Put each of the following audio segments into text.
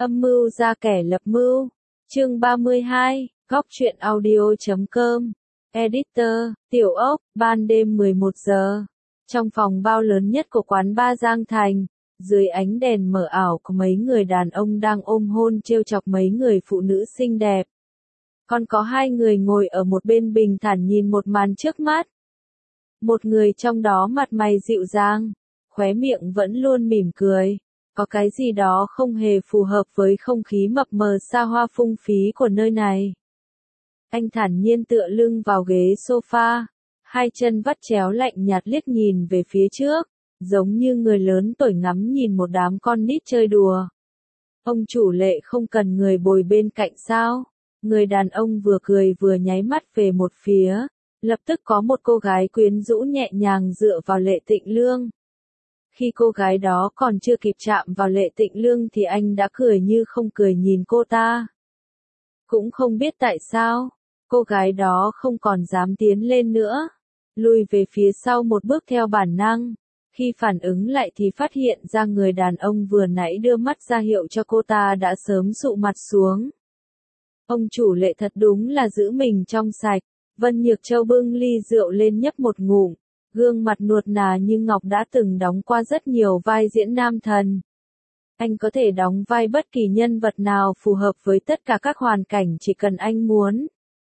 Âm mưu ra kẻ lập mưu. Chương 32, Góc truyện audio.com. Editor, Tiểu Ốc, ban đêm 11 giờ. Trong phòng bao lớn nhất của quán bar Giang Thành, dưới ánh đèn mờ ảo có mấy người đàn ông đang ôm hôn trêu chọc mấy người phụ nữ xinh đẹp. Còn có hai người ngồi ở một bên bình thản nhìn một màn trước mắt. Một người trong đó mặt mày dịu dàng, khóe miệng vẫn luôn mỉm cười. Có cái gì đó không hề phù hợp với không khí mập mờ xa hoa phung phí của nơi này. Anh thản nhiên tựa lưng vào ghế sofa, hai chân vắt chéo lạnh nhạt liếc nhìn về phía trước, giống như người lớn tuổi ngắm nhìn một đám con nít chơi đùa. Ông chủ Lệ không cần người bồi bên cạnh sao? Người đàn ông vừa cười vừa nháy mắt về một phía, lập tức có một cô gái quyến rũ nhẹ nhàng dựa vào Lệ Tịnh Lương. Khi cô gái đó còn chưa kịp chạm vào Lệ Tịnh Lương thì anh đã cười như không cười nhìn cô ta. Cũng không biết tại sao, cô gái đó không còn dám tiến lên nữa, lùi về phía sau một bước theo bản năng. Khi phản ứng lại thì phát hiện ra người đàn ông vừa nãy đưa mắt ra hiệu cho cô ta đã sớm sụ mặt xuống. Ông chủ Lệ thật đúng là giữ mình trong sạch. Vân Nhược Châu bưng ly rượu lên nhấp một ngụm, gương mặt nuột nà như ngọc đã từng đóng qua rất nhiều vai diễn nam thần. Anh có thể đóng vai bất kỳ nhân vật nào phù hợp với tất cả các hoàn cảnh chỉ cần anh muốn.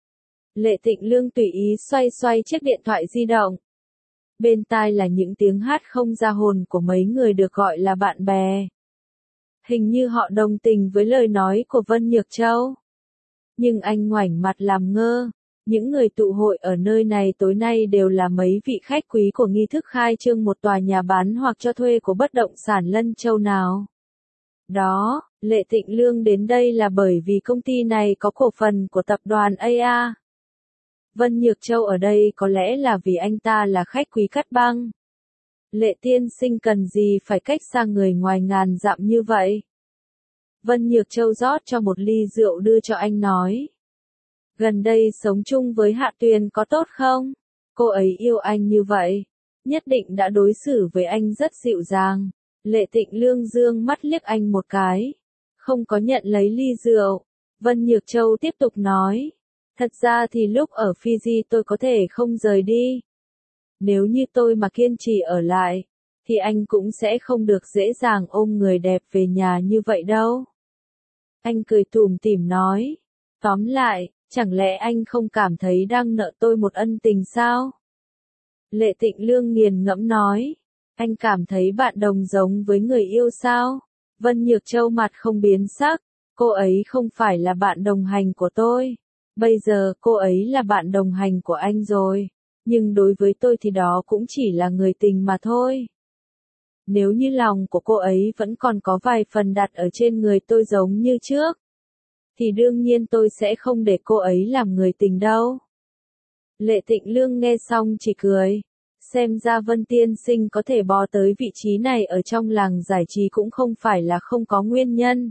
Lệ Tịnh Lương tùy ý xoay xoay chiếc điện thoại di động. Bên tai là những tiếng hát không ra hồn của mấy người được gọi là bạn bè. Hình như họ đồng tình với lời nói của Vân Nhược Châu. Nhưng anh ngoảnh mặt làm ngơ. Những người tụ hội ở nơi này tối nay đều là mấy vị khách quý của nghi thức khai trương một tòa nhà bán hoặc cho thuê của bất động sản Lân Châu nào. Đó, Lệ Tịnh Lương đến đây là bởi vì công ty này có cổ phần của tập đoàn AA. Vân Nhược Châu ở đây có lẽ là vì anh ta là khách quý cắt băng. Lệ tiên sinh cần gì phải cách xa người ngoài ngàn dặm như vậy? Vân Nhược Châu rót cho một ly rượu đưa cho anh nói. Gần đây sống chung với Hạ Tuyền có tốt không? Cô ấy yêu anh như vậy, nhất định đã đối xử với anh rất dịu dàng. Lệ Tịnh Lương dương mắt liếc anh một cái, không có nhận lấy ly rượu. Vân Nhược Châu tiếp tục nói, thật ra thì lúc ở Fiji tôi có thể không rời đi. Nếu như tôi mà kiên trì ở lại, thì anh cũng sẽ không được dễ dàng ôm người đẹp về nhà như vậy đâu. Anh cười tủm tỉm nói, tóm lại, chẳng lẽ anh không cảm thấy đang nợ tôi một ân tình sao? Lệ Tịnh Lương nghiền ngẫm nói, anh cảm thấy bạn đồng giống với người yêu sao? Vân Nhược Châu mặt không biến sắc, cô ấy không phải là bạn đồng hành của tôi. Bây giờ cô ấy là bạn đồng hành của anh rồi, nhưng đối với tôi thì đó cũng chỉ là người tình mà thôi. Nếu như lòng của cô ấy vẫn còn có vài phần đặt ở trên người tôi giống như trước, thì đương nhiên tôi sẽ không để cô ấy làm người tình đâu. Lệ Tịnh Lương nghe xong chỉ cười, xem ra Vân tiên sinh có thể bò tới vị trí này ở trong làng giải trí cũng không phải là không có nguyên nhân.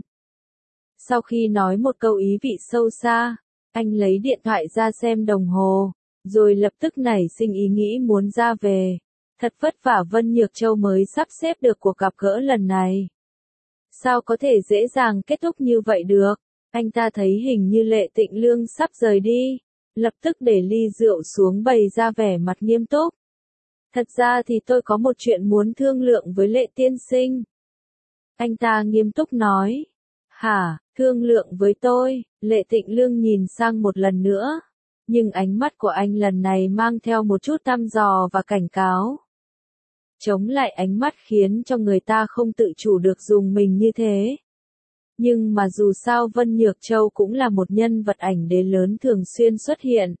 Sau khi nói một câu ý vị sâu xa, anh lấy điện thoại ra xem đồng hồ, rồi lập tức nảy sinh ý nghĩ muốn ra về. Thật vất vả Vân Nhược Châu mới sắp xếp được cuộc gặp gỡ lần này. Sao có thể dễ dàng kết thúc như vậy được? Anh ta thấy hình như Lệ Tịnh Lương sắp rời đi, lập tức để ly rượu xuống bày ra vẻ mặt nghiêm túc. Thật ra thì tôi có một chuyện muốn thương lượng với Lệ tiên sinh. Anh ta nghiêm túc nói. Hả, thương lượng với tôi? Lệ Tịnh Lương nhìn sang một lần nữa, nhưng ánh mắt của anh lần này mang theo một chút thăm dò và cảnh cáo. Chống lại ánh mắt khiến cho người ta không tự chủ được dùng mình như thế. Nhưng mà dù sao Vân Nhược Châu cũng là một nhân vật ảnh đế lớn thường xuyên xuất hiện,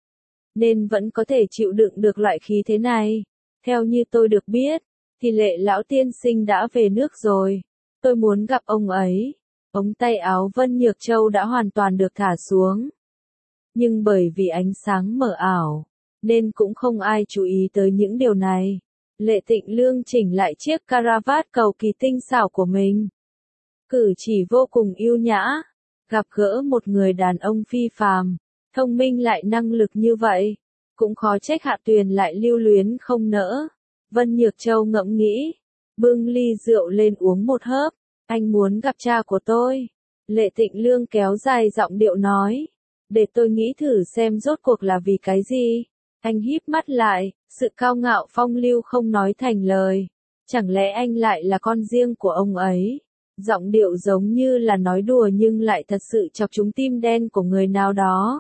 nên vẫn có thể chịu đựng được loại khí thế này. Theo như tôi được biết, thì Lệ lão tiên sinh đã về nước rồi. Tôi muốn gặp ông ấy. Ống tay áo Vân Nhược Châu đã hoàn toàn được thả xuống. Nhưng bởi vì ánh sáng mờ ảo, nên cũng không ai chú ý tới những điều này. Lệ Tịnh Lương chỉnh lại chiếc caravat cầu kỳ tinh xảo của mình. Cử chỉ vô cùng yêu nhã, gặp gỡ một người đàn ông phi phàm, thông minh lại năng lực như vậy, cũng khó trách Hạ Tuyền lại lưu luyến không nỡ. Vân Nhược Châu ngẫm nghĩ, bưng ly rượu lên uống một hớp, anh muốn gặp cha của tôi. Lệ Tịnh Lương kéo dài giọng điệu nói. Để tôi nghĩ thử xem rốt cuộc là vì cái gì. Anh híp mắt lại, sự cao ngạo phong lưu không nói thành lời. Chẳng lẽ anh lại là con riêng của ông ấy? Giọng điệu giống như là nói đùa nhưng lại thật sự chọc trúng tim đen của người nào đó.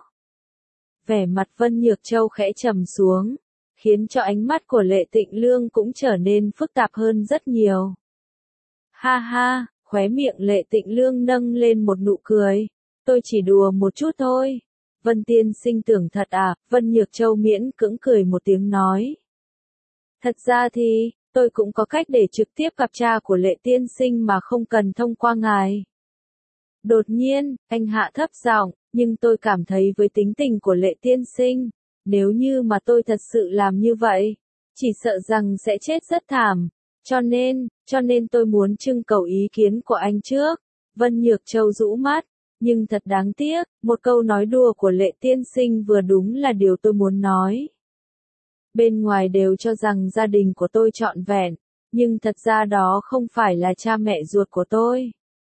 Vẻ mặt Vân Nhược Châu khẽ trầm xuống, khiến cho ánh mắt của Lệ Tịnh Lương cũng trở nên phức tạp hơn rất nhiều. Ha ha, khóe miệng Lệ Tịnh Lương nâng lên một nụ cười. Tôi chỉ đùa một chút thôi. Vân tiên sinh tưởng thật à? Vân Nhược Châu miễn cưỡng cười một tiếng nói. Thật ra thì, tôi cũng có cách để trực tiếp gặp cha của Lệ tiên sinh mà không cần thông qua ngài. Đột nhiên, anh hạ thấp giọng, nhưng tôi cảm thấy với tính tình của Lệ tiên sinh, nếu như mà tôi thật sự làm như vậy, chỉ sợ rằng sẽ chết rất thảm. Cho nên tôi muốn trưng cầu ý kiến của anh trước. Vân Nhược Châu rũ mắt, nhưng thật đáng tiếc, một câu nói đùa của Lệ tiên sinh vừa đúng là điều tôi muốn nói. Bên ngoài đều cho rằng gia đình của tôi trọn vẹn, nhưng thật ra đó không phải là cha mẹ ruột của tôi.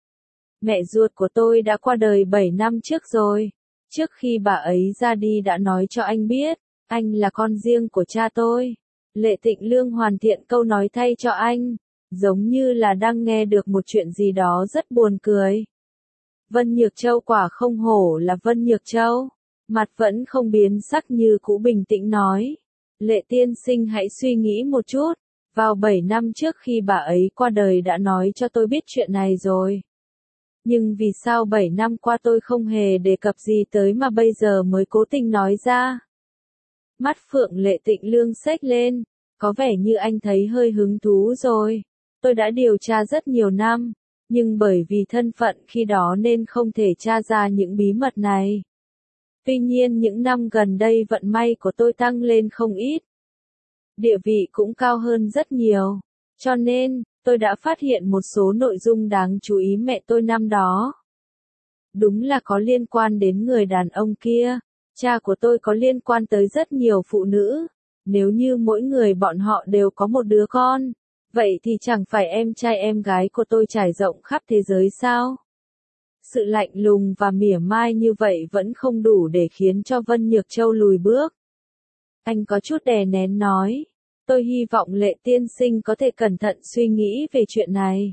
Mẹ ruột của tôi đã qua đời 7 năm trước rồi. Trước khi bà ấy ra đi đã nói cho anh biết, anh là con riêng của cha tôi. Lệ Tịnh Lương hoàn thiện câu nói thay cho anh, giống như là đang nghe được một chuyện gì đó rất buồn cười. Vân Nhược Châu quả không hổ là Vân Nhược Châu, mặt vẫn không biến sắc như cũ bình tĩnh nói. Lệ tiên sinh hãy suy nghĩ một chút, vào 7 năm trước khi bà ấy qua đời đã nói cho tôi biết chuyện này rồi. Nhưng vì sao 7 năm qua tôi không hề đề cập gì tới mà bây giờ mới cố tình nói ra? Mắt Phượng Lệ Tịnh Lương xếch lên, có vẻ như anh thấy hơi hứng thú rồi. Tôi đã điều tra rất nhiều năm, nhưng bởi vì thân phận khi đó nên không thể tra ra những bí mật này. Tuy nhiên những năm gần đây vận may của tôi tăng lên không ít. Địa vị cũng cao hơn rất nhiều. Cho nên, tôi đã phát hiện một số nội dung đáng chú ý mẹ tôi năm đó. Đúng là có liên quan đến người đàn ông kia. Cha của tôi có liên quan tới rất nhiều phụ nữ. Nếu như mỗi người bọn họ đều có một đứa con, vậy thì chẳng phải em trai em gái của tôi trải rộng khắp thế giới sao? Sự lạnh lùng và mỉa mai như vậy vẫn không đủ để khiến cho Vân Nhược Châu lùi bước. Anh có chút đè nén nói. Tôi hy vọng Lệ tiên sinh có thể cẩn thận suy nghĩ về chuyện này.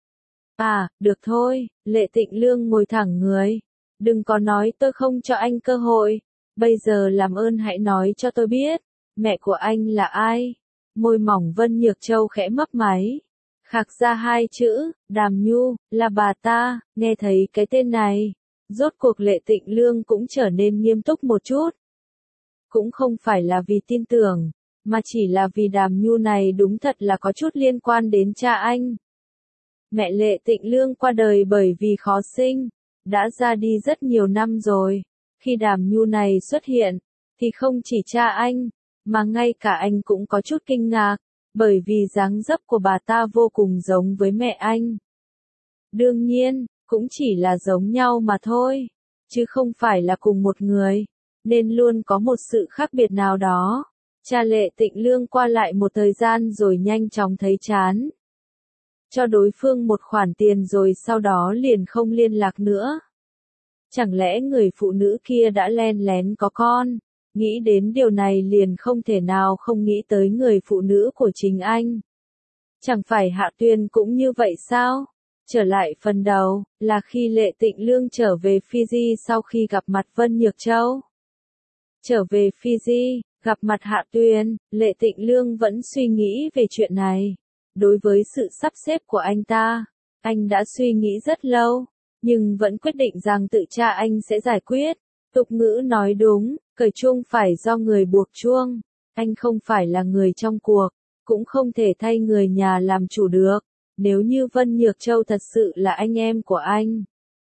À, được thôi, Lệ Tịnh Lương ngồi thẳng người. Đừng có nói tôi không cho anh cơ hội. Bây giờ làm ơn hãy nói cho tôi biết, mẹ của anh là ai? Môi mỏng Vân Nhược Châu khẽ mấp máy. Khạc ra hai chữ, Đàm Nhu, là bà ta. Nghe thấy cái tên này, rốt cuộc Lệ Tịnh Lương cũng trở nên nghiêm túc một chút. Cũng không phải là vì tin tưởng, mà chỉ là vì Đàm Nhu này đúng thật là có chút liên quan đến cha anh. Mẹ Lệ Tịnh Lương qua đời bởi vì khó sinh, đã ra đi rất nhiều năm rồi. Khi Đàm Nhu này xuất hiện, thì không chỉ cha anh, mà ngay cả anh cũng có chút kinh ngạc, bởi vì dáng dấp của bà ta vô cùng giống với mẹ anh. Đương nhiên, cũng chỉ là giống nhau mà thôi, chứ không phải là cùng một người, nên luôn có một sự khác biệt nào đó. Cha Lệ Tịnh Lương qua lại một thời gian rồi nhanh chóng thấy chán. Cho đối phương một khoản tiền rồi sau đó liền không liên lạc nữa. Chẳng lẽ người phụ nữ kia đã len lén có con? Nghĩ đến điều này liền không thể nào không nghĩ tới người phụ nữ của chính anh. Chẳng phải Hạ Tuyên cũng như vậy sao? Trở lại phần đầu, là khi Lệ Tịnh Lương trở về Fiji sau khi gặp mặt Vân Nhược Châu. Trở về Fiji, gặp mặt Hạ Tuyên, Lệ Tịnh Lương vẫn suy nghĩ về chuyện này. Đối với sự sắp xếp của anh đã suy nghĩ rất lâu, nhưng vẫn quyết định rằng tự cha anh sẽ giải quyết. Tục ngữ nói đúng, cởi chuông phải do người buộc chuông. Anh không phải là người trong cuộc, cũng không thể thay người nhà làm chủ được. Nếu như Vân Nhược Châu thật sự là anh em của anh,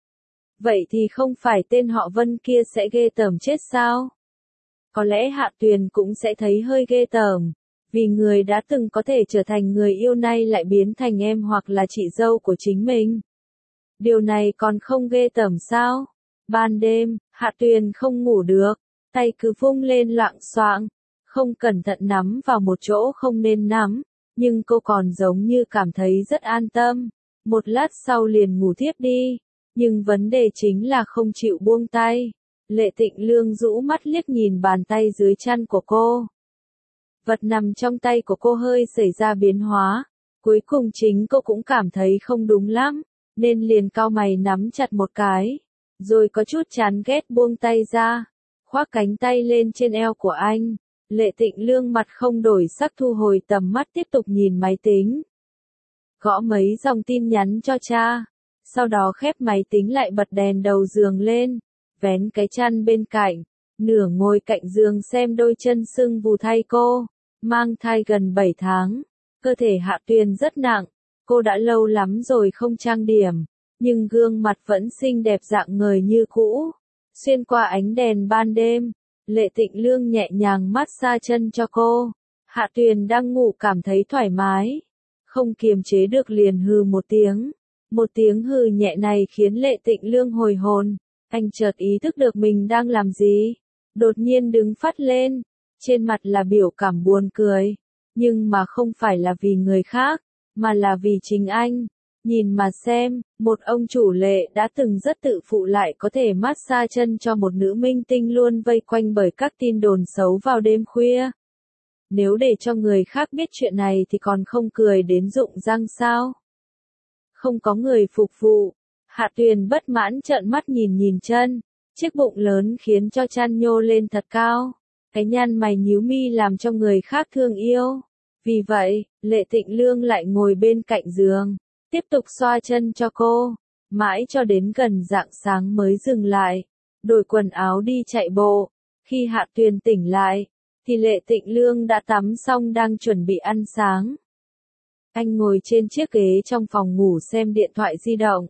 vậy thì không phải tên họ Vân kia sẽ ghê tởm chết sao? Có lẽ Hạ Tuyền cũng sẽ thấy hơi ghê tởm, vì người đã từng có thể trở thành người yêu nay lại biến thành em hoặc là chị dâu của chính mình. Điều này còn không ghê tởm sao? Ban đêm, Hạ Tuyền không ngủ được, tay cứ vung lên loạng xoạng, không cẩn thận nắm vào một chỗ không nên nắm, nhưng cô còn giống như cảm thấy rất an tâm. Một lát sau liền ngủ thiếp đi. Nhưng vấn đề chính là không chịu buông tay. Lệ Tịnh Lương rũ mắt liếc nhìn bàn tay dưới chăn của cô. Vật nằm trong tay của cô hơi xảy ra biến hóa. Cuối cùng chính cô cũng cảm thấy không đúng lắm, nên liền cau mày nắm chặt một cái. Rồi có chút chán ghét buông tay ra, khoác cánh tay lên trên eo của anh. Lệ Tịnh Lương mặt không đổi sắc thu hồi tầm mắt tiếp tục nhìn máy tính. Gõ mấy dòng tin nhắn cho cha. Sau đó khép máy tính lại bật đèn đầu giường lên. Vén cái chăn bên cạnh. Nửa ngồi cạnh giường xem đôi chân sưng vù thay cô. Mang thai gần 7 tháng. Cơ thể Hạ Tuyền rất nặng. Cô đã lâu lắm rồi không trang điểm. Nhưng gương mặt vẫn xinh đẹp rạng ngời như cũ. Xuyên qua ánh đèn ban đêm. Lệ Tịnh Lương nhẹ nhàng massage chân cho cô. Hạ Tuyền đang ngủ cảm thấy thoải mái. Không kiềm chế được liền hừ một tiếng. Một tiếng hừ nhẹ này khiến Lệ Tịnh Lương hồi hồn. Anh chợt ý thức được mình đang làm gì. Đột nhiên đứng phắt lên. Trên mặt là biểu cảm buồn cười. Nhưng mà không phải là vì người khác, mà là vì chính anh. Nhìn mà xem, một ông chủ Lệ đã từng rất tự phụ lại có thể massage chân cho một nữ minh tinh luôn vây quanh bởi các tin đồn xấu vào đêm khuya. Nếu để cho người khác biết chuyện này thì còn không cười đến rụng răng sao? Không có người phục vụ. Hạ Tuyền bất mãn trợn mắt nhìn chân. Chiếc bụng lớn khiến cho chăn nhô lên thật cao. Cái nhăn mày nhíu mi làm cho người khác thương yêu. Vì vậy, Lệ Tịnh Lương lại ngồi bên cạnh giường, tiếp tục xoa chân cho cô, mãi cho đến gần rạng sáng mới dừng lại, đổi quần áo đi chạy bộ. Khi Hạ Tuyền tỉnh lại, thì Lệ Tịnh Lương đã tắm xong đang chuẩn bị ăn sáng. Anh ngồi trên chiếc ghế trong phòng ngủ xem điện thoại di động.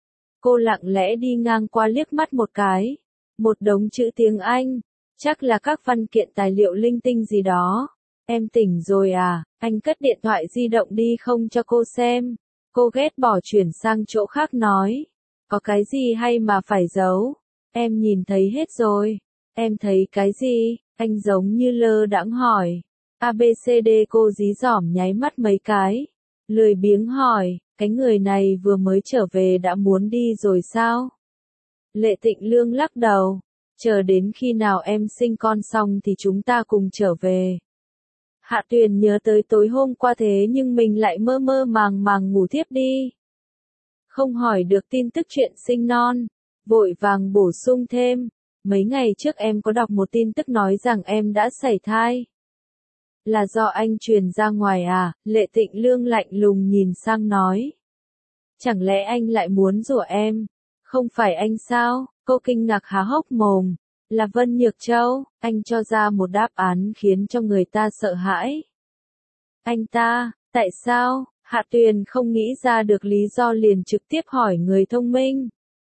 Cô lặng lẽ đi ngang qua liếc mắt một cái. Một đống chữ tiếng Anh, chắc là các văn kiện tài liệu linh tinh gì đó. Em tỉnh rồi à, anh cất điện thoại di động đi không cho cô xem. Cô ghét bỏ chuyển sang chỗ khác nói. Có cái gì hay mà phải giấu? Em nhìn thấy hết rồi. Em thấy cái gì? Anh giống như lơ đãng hỏi. ABCD cô dí dỏm nháy mắt mấy cái. Lười biếng hỏi, cái người này vừa mới trở về đã muốn đi rồi sao? Lệ Tịnh Lương lắc đầu. Chờ đến khi nào em sinh con xong thì chúng ta cùng trở về. Hạ Tuyền nhớ tới tối hôm qua thế nhưng mình lại mơ mơ màng màng ngủ thiếp đi. Không hỏi được tin tức chuyện sinh non. Vội vàng bổ sung thêm. Mấy ngày trước em có đọc một tin tức nói rằng em đã sảy thai. Là do anh truyền ra ngoài à? Lệ Tịnh Lương lạnh lùng nhìn sang nói. Chẳng lẽ anh lại muốn rủa em? Không phải anh sao? Cô kinh ngạc há hốc mồm. Là Vân Nhược Châu. Anh cho ra một đáp án khiến cho người ta sợ hãi. Anh ta, tại sao? Hạ Tuyền không nghĩ ra được lý do liền trực tiếp hỏi người thông minh.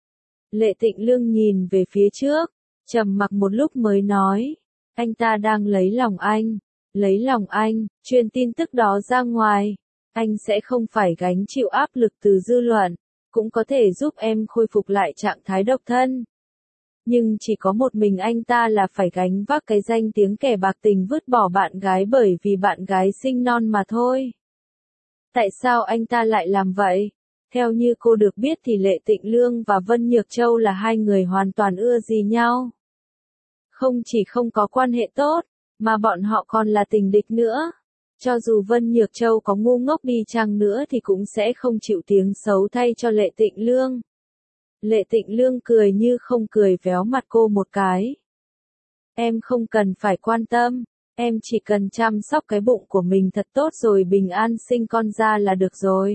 Lệ Tịnh Lương nhìn về phía trước, trầm mặc một lúc mới nói. Anh ta đang lấy lòng anh. Lấy lòng anh, truyền tin tức đó ra ngoài. Anh sẽ không phải gánh chịu áp lực từ dư luận, cũng có thể giúp em khôi phục lại trạng thái độc thân. Nhưng chỉ có một mình anh ta là phải gánh vác cái danh tiếng kẻ bạc tình vứt bỏ bạn gái bởi vì bạn gái sinh non mà thôi. Tại sao anh ta lại làm vậy? Theo như cô được biết thì Lệ Tịnh Lương và Vân Nhược Châu là hai người hoàn toàn ưa gì nhau. Không chỉ không có quan hệ tốt, mà bọn họ còn là tình địch nữa. Cho dù Vân Nhược Châu có ngu ngốc đi chăng nữa thì cũng sẽ không chịu tiếng xấu thay cho Lệ Tịnh Lương. Lệ Tịnh Lương cười như không cười véo mặt cô một cái. Em không cần phải quan tâm, em chỉ cần chăm sóc cái bụng của mình thật tốt rồi bình an sinh con ra là được rồi.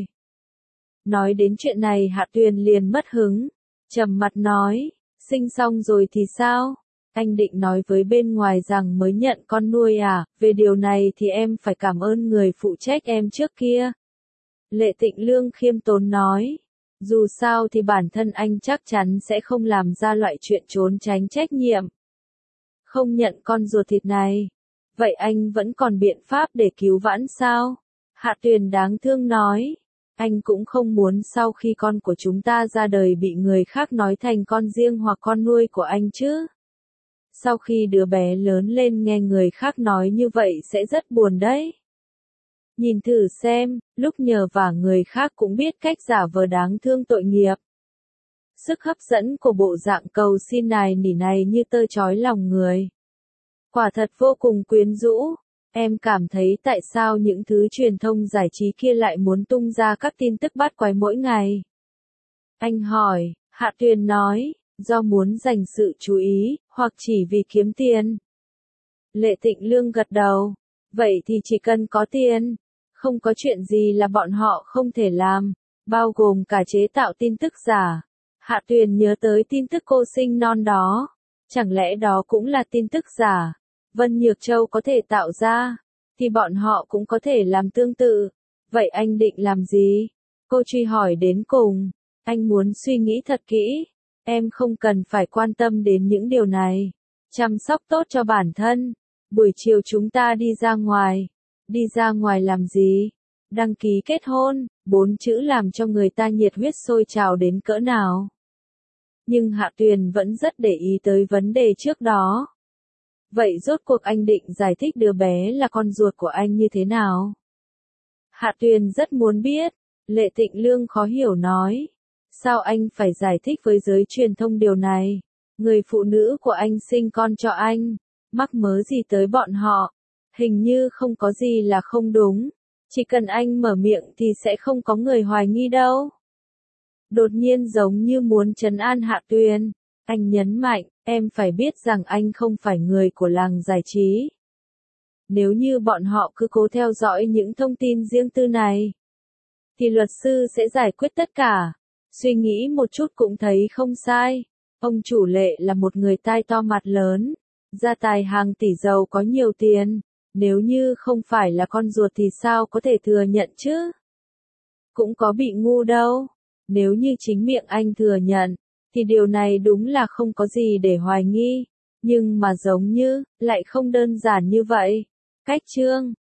Nói đến chuyện này Hạ Tuyền liền mất hứng, trầm mặt nói, sinh xong rồi thì sao? Anh định nói với bên ngoài rằng mới nhận con nuôi à, về điều này thì em phải cảm ơn người phụ trách em trước kia. Lệ Tịnh Lương khiêm tốn nói, dù sao thì bản thân anh chắc chắn sẽ không làm ra loại chuyện trốn tránh trách nhiệm. Không nhận con ruột thịt này. Vậy anh vẫn còn biện pháp để cứu vãn sao? Hạ Tuyền đáng thương nói. Anh cũng không muốn sau khi con của chúng ta ra đời bị người khác nói thành con riêng hoặc con nuôi của anh chứ. Sau khi đứa bé lớn lên nghe người khác nói như vậy sẽ rất buồn đấy. Nhìn thử xem, lúc nhờ vả người khác cũng biết cách giả vờ đáng thương tội nghiệp. Sức hấp dẫn của bộ dạng cầu xin nài nỉ này như tơ chói lòng người. Quả thật vô cùng quyến rũ. Em cảm thấy tại sao những thứ truyền thông giải trí kia lại muốn tung ra các tin tức bắt quái mỗi ngày? Anh hỏi, Hạ Tuyền nói, do muốn giành sự chú ý, hoặc chỉ vì kiếm tiền. Lệ Tịnh Lương gật đầu, vậy thì chỉ cần có tiền, không có chuyện gì là bọn họ không thể làm, bao gồm cả chế tạo tin tức giả. Hạ Tuyền nhớ tới tin tức cô sinh non đó, chẳng lẽ đó cũng là tin tức giả? Vân Nhược Châu có thể tạo ra, thì bọn họ cũng có thể làm tương tự. Vậy anh định làm gì? Cô truy hỏi đến cùng. Anh muốn suy nghĩ thật kỹ. Em không cần phải quan tâm đến những điều này. Chăm sóc tốt cho bản thân. Buổi chiều chúng ta đi ra ngoài. Đi ra ngoài làm gì? Đăng ký kết hôn, 4 chữ làm cho người ta nhiệt huyết sôi trào đến cỡ nào. Nhưng Hạ Tuyền vẫn rất để ý tới vấn đề trước đó. Vậy rốt cuộc anh định giải thích đứa bé là con ruột của anh như thế nào? Hạ Tuyền rất muốn biết. Lệ Tịnh Lương khó hiểu nói. Sao anh phải giải thích với giới truyền thông điều này? Người phụ nữ của anh sinh con cho anh. Mắc mớ gì tới bọn họ? Hình như không có gì là không đúng. Chỉ cần anh mở miệng thì sẽ không có người hoài nghi đâu. Đột nhiên giống như muốn trấn an Hạ Tuyền. Anh nhấn mạnh, em phải biết rằng anh không phải người của làng giải trí. Nếu như bọn họ cứ cố theo dõi những thông tin riêng tư này, thì luật sư sẽ giải quyết tất cả. Suy nghĩ một chút cũng thấy không sai. Ông chủ Lệ là một người tai to mặt lớn, gia tài hàng tỷ giàu có nhiều tiền. Nếu như không phải là con ruột thì sao có thể thừa nhận chứ? Cũng có bị ngu đâu. Nếu như chính miệng anh thừa nhận, thì điều này đúng là không có gì để hoài nghi. Nhưng mà giống như, lại không đơn giản như vậy. Cách chương